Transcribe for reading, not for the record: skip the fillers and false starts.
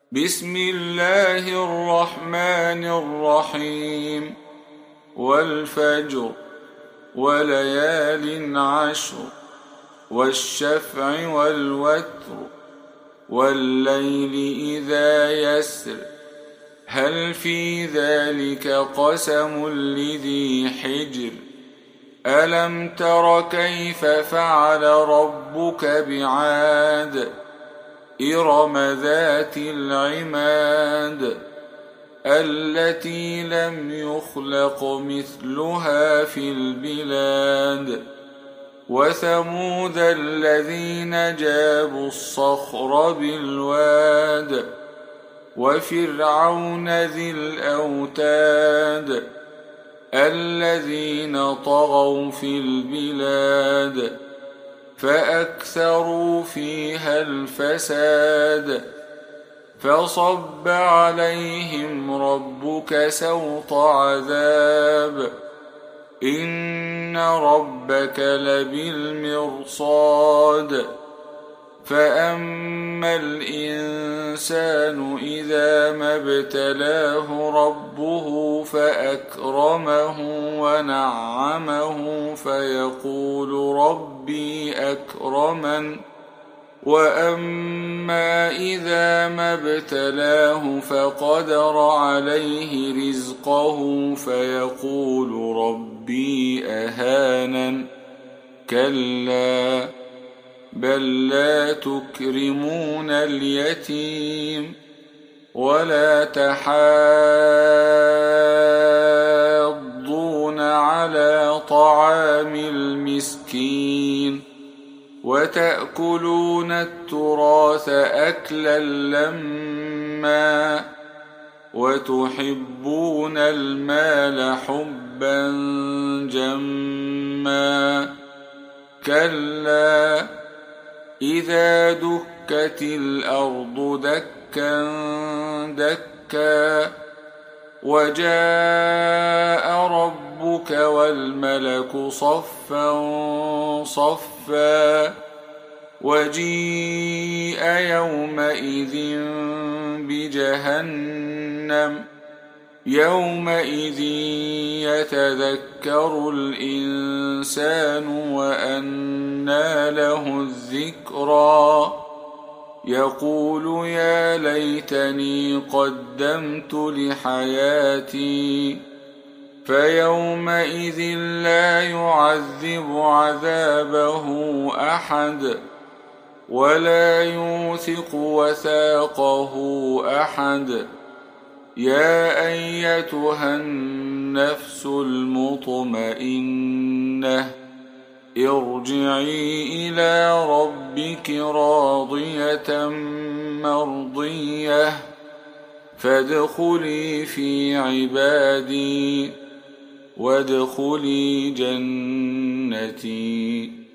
بسم الله الرحمن الرحيم. والفجر وليال عشر والشفع والوتر والليل إذا يسر هل في ذلك قسم لذي حجر ألم تر كيف فعل ربك بعاد إرم ذات العماد التي لم يخلق مثلها في البلاد وثمود الذين جابوا الصخر بالواد وفرعون ذي الأوتاد الذين طغوا في البلاد فأكثروا فيها الفساد فصب عليهم ربك سوط عذاب إن ربك لبالمرصاد فأما الإنسان إذا ما ابتلاه ربه فأكرمه ونعمه فيقول ربي أكرمن وأما إذا ما ابتلاه فقدر عليه رزقه فيقول ربي أهانن كلا بل لا تكرمون اليتيم ولا تحاضون على طعام المسكين وتأكلون التراث أكلا لما وتحبون المال حبا جما كلا إذا دكت الأرض دكا دكا وجاء ربك والملك صفا صفا وجيء يومئذ بجهنم يومئذ يتذكر الإنسان وأنى له الذكرى يقول يا ليتني قدمت لحياتي فيومئذ لا يعذب عذابه أحد ولا يوثق وثاقه أحد يا أيتها النفس المطمئنة ارجعي إلى ربك راضية مرضية فادخلي في عبادي وادخلي جنتي.